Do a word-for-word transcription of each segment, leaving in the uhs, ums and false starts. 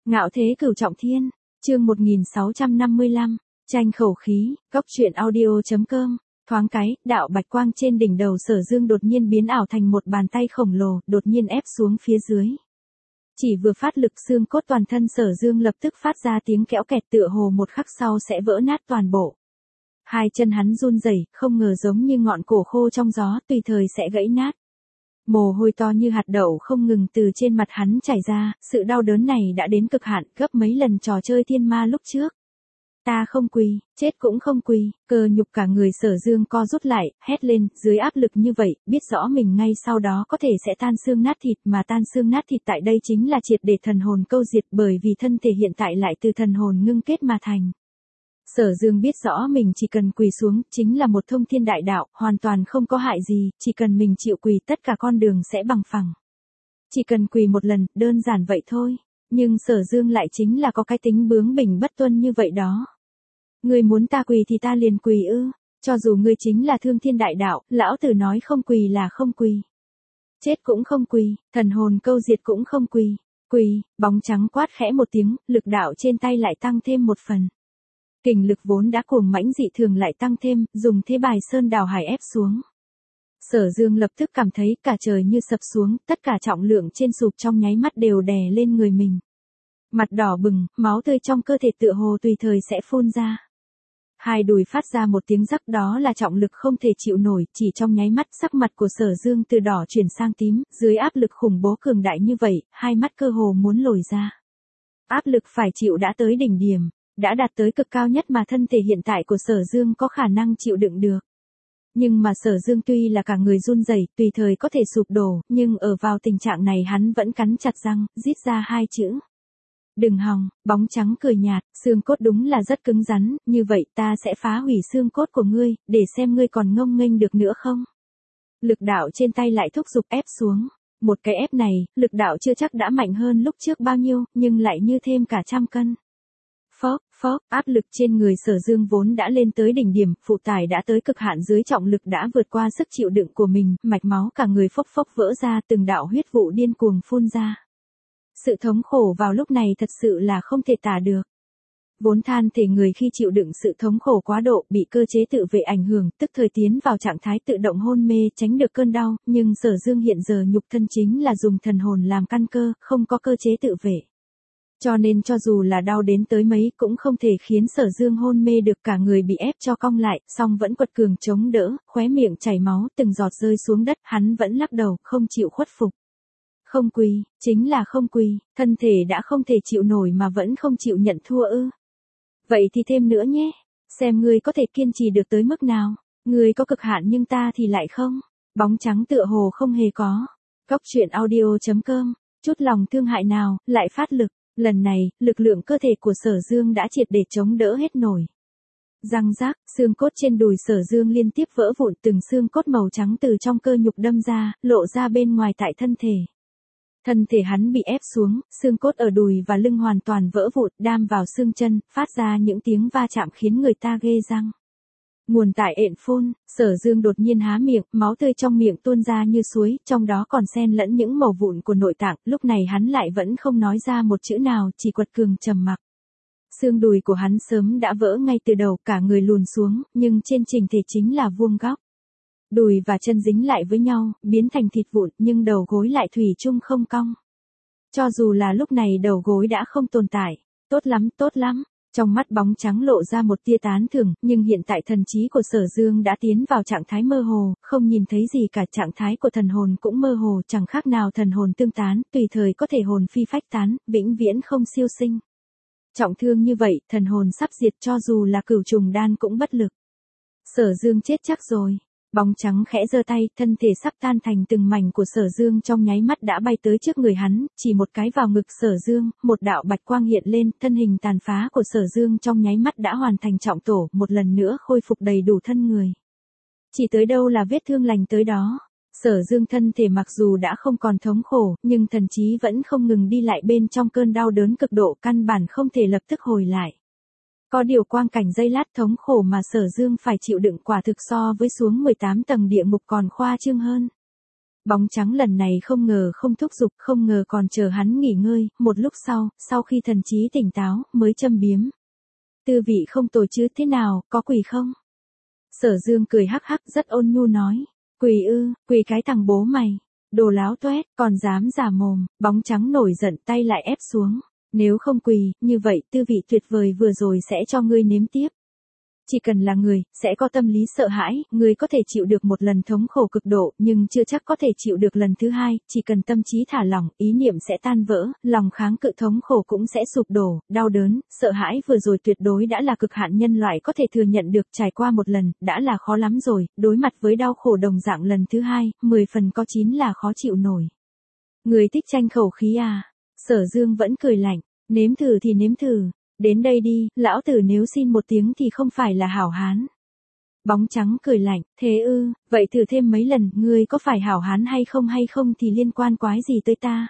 Ngạo thế cửu trọng thiên, chương một nghìn sáu trăm năm mươi lăm, tranh khẩu khí, góc truyện audio.com, thoáng cái, đạo bạch quang trên đỉnh đầu Sở Dương đột nhiên biến ảo thành một bàn tay khổng lồ, đột nhiên ép xuống phía dưới. Chỉ vừa phát lực xương cốt toàn thân Sở Dương lập tức phát ra tiếng kẽo kẹt tựa hồ một khắc sau sẽ vỡ nát toàn bộ. Hai chân hắn run rẩy, không ngờ giống như ngọn cổ khô trong gió, tùy thời sẽ gãy nát. Mồ hôi to như hạt đậu không ngừng từ trên mặt hắn chảy ra, sự đau đớn này đã đến cực hạn, gấp mấy lần trò chơi thiên ma lúc trước. Ta không quỳ, chết cũng không quỳ, cơ nhục cả người Sở Dương co rút lại, hét lên, dưới áp lực như vậy, biết rõ mình ngay sau đó có thể sẽ tan xương nát thịt, mà tan xương nát thịt tại đây chính là triệt để thần hồn câu diệt, bởi vì thân thể hiện tại lại từ thần hồn ngưng kết mà thành. Sở Dương biết rõ mình chỉ cần quỳ xuống, chính là một thông thiên đại đạo, hoàn toàn không có hại gì, chỉ cần mình chịu quỳ tất cả con đường sẽ bằng phẳng. Chỉ cần quỳ một lần, đơn giản vậy thôi, nhưng Sở Dương lại chính là có cái tính bướng bỉnh bất tuân như vậy đó. Ngươi muốn ta quỳ thì ta liền quỳ ư, cho dù ngươi chính là thương thiên đại đạo, lão tử nói không quỳ là không quỳ. Chết cũng không quỳ, thần hồn câu diệt cũng không quỳ, quỳ, bóng trắng quát khẽ một tiếng, lực đạo trên tay lại tăng thêm một phần. Kình lực vốn đã cuồng mãnh dị thường lại tăng thêm, dùng thế bài sơn đào hải ép xuống. Sở Dương lập tức cảm thấy cả trời như sập xuống, tất cả trọng lượng trên sụp trong nháy mắt đều đè lên người mình. Mặt đỏ bừng, máu tươi trong cơ thể tựa hồ tùy thời sẽ phun ra. Hai đùi phát ra một tiếng rắc, đó là trọng lực không thể chịu nổi, chỉ trong nháy mắt sắc mặt của Sở Dương từ đỏ chuyển sang tím, dưới áp lực khủng bố cường đại như vậy, hai mắt cơ hồ muốn lồi ra. Áp lực phải chịu đã tới đỉnh điểm. Đã đạt tới cực cao nhất mà thân thể hiện tại của Sở Dương có khả năng chịu đựng được. Nhưng mà Sở Dương tuy là cả người run rẩy, tùy thời có thể sụp đổ, nhưng ở vào tình trạng này hắn vẫn cắn chặt răng, rít ra hai chữ. Đừng hòng, bóng trắng cười nhạt, xương cốt đúng là rất cứng rắn, như vậy ta sẽ phá hủy xương cốt của ngươi, để xem ngươi còn ngông nghênh được nữa không. Lực đạo trên tay lại thúc giục ép xuống. Một cái ép này, lực đạo chưa chắc đã mạnh hơn lúc trước bao nhiêu, nhưng lại như thêm cả trăm cân. Phốc, phốc, áp lực trên người Sở Dương vốn đã lên tới đỉnh điểm, phụ tải đã tới cực hạn dưới trọng lực đã vượt qua sức chịu đựng của mình, mạch máu cả người phốc phốc vỡ ra, từng đạo huyết vụ điên cuồng phun ra. Sự thống khổ vào lúc này thật sự là không thể tả được. Vốn than thể người khi chịu đựng sự thống khổ quá độ, bị cơ chế tự vệ ảnh hưởng, tức thời tiến vào trạng thái tự động hôn mê, tránh được cơn đau, nhưng Sở Dương hiện giờ nhục thân chính là dùng thần hồn làm căn cơ, không có cơ chế tự vệ. Cho nên cho dù là đau đến tới mấy cũng không thể khiến Sở Dương hôn mê được, cả người bị ép cho cong lại, song vẫn quật cường chống đỡ, khóe miệng chảy máu từng giọt rơi xuống đất, hắn vẫn lắc đầu, không chịu khuất phục. Không quỳ, chính là không quỳ, thân thể đã không thể chịu nổi mà vẫn không chịu nhận thua ư. Vậy thì thêm nữa nhé, xem ngươi có thể kiên trì được tới mức nào, ngươi có cực hạn nhưng ta thì lại không. Bóng trắng tựa hồ không hề có. Góc truyện audio.com, chút lòng thương hại nào, lại phát lực. Lần này, lực lượng cơ thể của Sở Dương đã triệt để chống đỡ hết nổi. Răng rác, xương cốt trên đùi Sở Dương liên tiếp vỡ vụn, từng xương cốt màu trắng từ trong cơ nhục đâm ra, lộ ra bên ngoài tại thân thể. Thân thể hắn bị ép xuống, xương cốt ở đùi và lưng hoàn toàn vỡ vụn, đam vào xương chân, phát ra những tiếng va chạm khiến người ta ghê răng. Nguồn tại ện phun, Sở Dương đột nhiên há miệng, máu tươi trong miệng tuôn ra như suối, trong đó còn xen lẫn những mẩu vụn của nội tạng, lúc này hắn lại vẫn không nói ra một chữ nào, chỉ quật cường trầm mặc. Xương đùi của hắn sớm đã vỡ ngay từ đầu, cả người lùn xuống, nhưng trên chỉnh thể chính là vuông góc. Đùi và chân dính lại với nhau, biến thành thịt vụn, nhưng đầu gối lại thủy chung không cong. Cho dù là lúc này đầu gối đã không tồn tại, tốt lắm, tốt lắm. Trong mắt bóng trắng lộ ra một tia tán thưởng, nhưng hiện tại thần trí của Sở Dương đã tiến vào trạng thái mơ hồ, không nhìn thấy gì cả, trạng thái của thần hồn cũng mơ hồ, chẳng khác nào thần hồn tương tán, tùy thời có thể hồn phi phách tán, vĩnh viễn không siêu sinh. Trọng thương như vậy, thần hồn sắp diệt, cho dù là cửu trùng đan cũng bất lực. Sở Dương chết chắc rồi. Bóng trắng khẽ giơ tay, thân thể sắp tan thành từng mảnh của Sở Dương trong nháy mắt đã bay tới trước người hắn, chỉ một cái vào ngực Sở Dương, một đạo bạch quang hiện lên, thân hình tàn phá của Sở Dương trong nháy mắt đã hoàn thành trọng tổ, một lần nữa khôi phục đầy đủ thân người. Chỉ tới đâu là vết thương lành tới đó. Sở Dương thân thể mặc dù đã không còn thống khổ, nhưng thần trí vẫn không ngừng đi lại bên trong cơn đau đớn cực độ, căn bản không thể lập tức hồi lại. Có điều quang cảnh giây lát thống khổ mà Sở Dương phải chịu đựng quả thực so với xuống mười tám tầng địa ngục còn khoa trương hơn. Bóng trắng lần này không ngờ không thúc giục, không ngờ còn chờ hắn nghỉ ngơi, một lúc sau, sau khi thần trí tỉnh táo, mới châm biếm. Tư vị không tồi chứ, thế nào, có quỳ không? Sở Dương cười hắc hắc rất ôn nhu nói. Quỳ ư, quỳ cái thằng bố mày. Đồ láo toét, còn dám giả mồm. Bóng trắng nổi giận tay lại ép xuống. Nếu không quỳ, như vậy tư vị tuyệt vời vừa rồi sẽ cho ngươi nếm tiếp. Chỉ cần là người, sẽ có tâm lý sợ hãi, người có thể chịu được một lần thống khổ cực độ, nhưng chưa chắc có thể chịu được lần thứ hai, chỉ cần tâm trí thả lỏng, ý niệm sẽ tan vỡ, lòng kháng cự thống khổ cũng sẽ sụp đổ, đau đớn, sợ hãi vừa rồi tuyệt đối đã là cực hạn nhân loại có thể thừa nhận được, trải qua một lần, đã là khó lắm rồi, đối mặt với đau khổ đồng dạng lần thứ hai, mười phần có chín là khó chịu nổi. Người thích tranh khẩu khí à? Sở Dương vẫn cười lạnh, nếm thử thì nếm thử. Đến đây đi, lão tử nếu xin một tiếng thì không phải là hảo hán. Bóng trắng cười lạnh, thế ư, vậy thử thêm mấy lần, ngươi có phải hảo hán hay không hay không thì liên quan quái gì tới ta.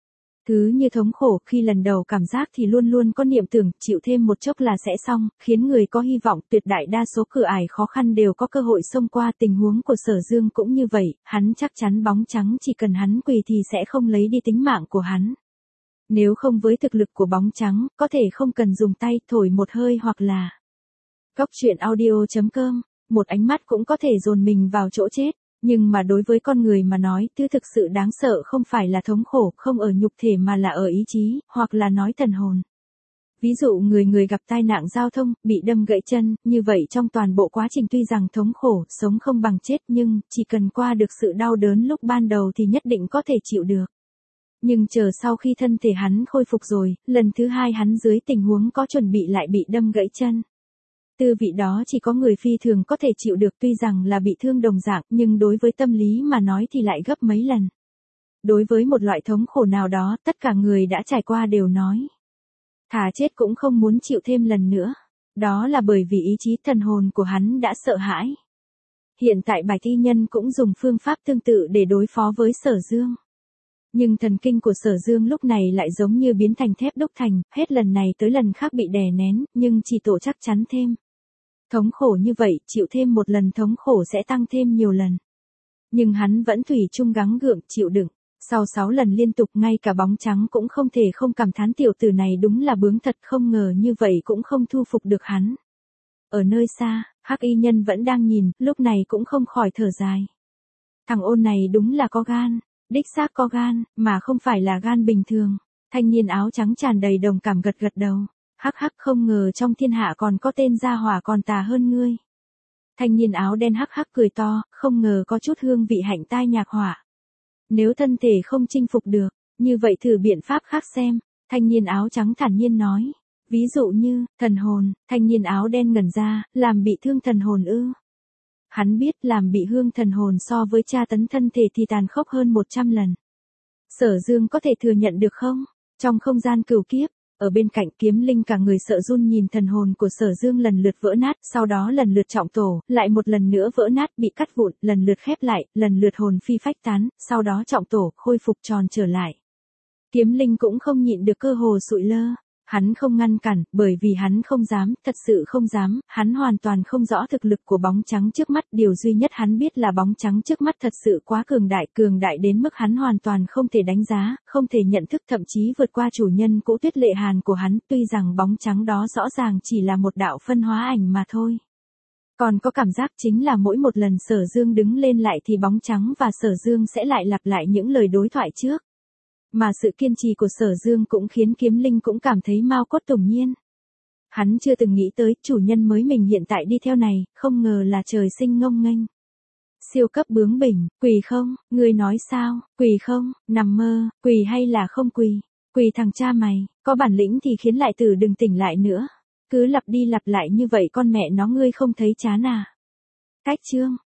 Thứ như thống khổ khi lần đầu cảm giác thì luôn luôn có niệm tưởng, chịu thêm một chốc là sẽ xong, khiến người có hy vọng, tuyệt đại đa số cửa ải khó khăn đều có cơ hội xông qua. Tình huống của Sở Dương cũng như vậy, hắn chắc chắn bóng trắng chỉ cần hắn quỳ thì sẽ không lấy đi tính mạng của hắn. Nếu không với thực lực của bóng trắng, có thể không cần dùng tay thổi một hơi hoặc là Góc truyện audio chấm com, một ánh mắt cũng có thể dồn mình vào chỗ chết, nhưng mà đối với con người mà nói, thứ thực sự đáng sợ không phải là thống khổ, không ở nhục thể mà là ở ý chí, hoặc là nói thần hồn. Ví dụ người người gặp tai nạn giao thông, bị đâm gãy chân, như vậy trong toàn bộ quá trình tuy rằng thống khổ, sống không bằng chết nhưng, chỉ cần qua được sự đau đớn lúc ban đầu thì nhất định có thể chịu được. Nhưng chờ sau khi thân thể hắn khôi phục rồi, lần thứ hai hắn dưới tình huống có chuẩn bị lại bị đâm gãy chân. Tư vị đó chỉ có người phi thường có thể chịu được, tuy rằng là bị thương đồng dạng, nhưng đối với tâm lý mà nói thì lại gấp mấy lần. Đối với một loại thống khổ nào đó, tất cả người đã trải qua đều nói. Thà chết cũng không muốn chịu thêm lần nữa. Đó là bởi vì ý chí thần hồn của hắn đã sợ hãi. Hiện tại Bạch Y Nhân cũng dùng phương pháp tương tự để đối phó với Sở Dương. Nhưng thần kinh của Sở Dương lúc này lại giống như biến thành thép đúc thành, hết lần này tới lần khác bị đè nén, nhưng chỉ tổ chắc chắn thêm. Thống khổ như vậy, chịu thêm một lần thống khổ sẽ tăng thêm nhiều lần. Nhưng hắn vẫn thủy chung gắng gượng, chịu đựng. Sau sáu lần liên tục ngay cả bóng trắng cũng không thể không cảm thán tiểu tử này đúng là bướng thật, không ngờ như vậy cũng không thu phục được hắn. Ở nơi xa, Hắc Y Nhân vẫn đang nhìn, lúc này cũng không khỏi thở dài. Thằng ôn này đúng là có gan. Đích xác có gan, mà không phải là gan bình thường. Thanh niên áo trắng tràn đầy đồng cảm gật gật đầu. Hắc hắc, không ngờ trong thiên hạ còn có tên gia hỏa còn tà hơn ngươi. Thanh niên áo đen hắc hắc cười to, không ngờ có chút hương vị hạnh tai nhạc hỏa. Nếu thân thể không chinh phục được, như vậy thử biện pháp khác xem. Thanh niên áo trắng thản nhiên nói. Ví dụ như, thần hồn. Thanh niên áo đen ngẩn ra, làm bị thương thần hồn ư. Hắn biết làm bị hương thần hồn so với tra tấn thân thể thì tàn khốc hơn một trăm lần. Sở Dương có thể thừa nhận được không? Trong không gian cửu kiếp, ở bên cạnh Kiếm Linh cả người sợ run nhìn thần hồn của Sở Dương lần lượt vỡ nát, sau đó lần lượt trọng tổ, lại một lần nữa vỡ nát bị cắt vụn, lần lượt khép lại, lần lượt hồn phi phách tán, sau đó trọng tổ, khôi phục tròn trở lại. Kiếm Linh cũng không nhịn được cơ hồ sụi lơ. Hắn không ngăn cản, bởi vì hắn không dám, thật sự không dám, hắn hoàn toàn không rõ thực lực của bóng trắng trước mắt, điều duy nhất hắn biết là bóng trắng trước mắt thật sự quá cường đại, cường đại đến mức hắn hoàn toàn không thể đánh giá, không thể nhận thức, thậm chí vượt qua chủ nhân cũ Tuyết Lệ Hàn của hắn, tuy rằng bóng trắng đó rõ ràng chỉ là một đạo phân hóa ảnh mà thôi. Còn có cảm giác chính là mỗi một lần Sở Dương đứng lên lại thì bóng trắng và Sở Dương sẽ lại lặp lại những lời đối thoại trước. Mà sự kiên trì của Sở Dương cũng khiến Kiếm Linh cũng cảm thấy mao cốt tủng nhiên. Hắn chưa từng nghĩ tới chủ nhân mới mình hiện tại đi theo này, không ngờ là trời sinh ngông nghênh. Siêu cấp bướng bỉnh, quỳ không, ngươi nói sao, quỳ không, nằm mơ, quỳ hay là không quỳ, quỳ thằng cha mày, có bản lĩnh thì khiến lại tử đừng tỉnh lại nữa. Cứ lặp đi lặp lại như vậy con mẹ nó ngươi không thấy chán à. Cách chương.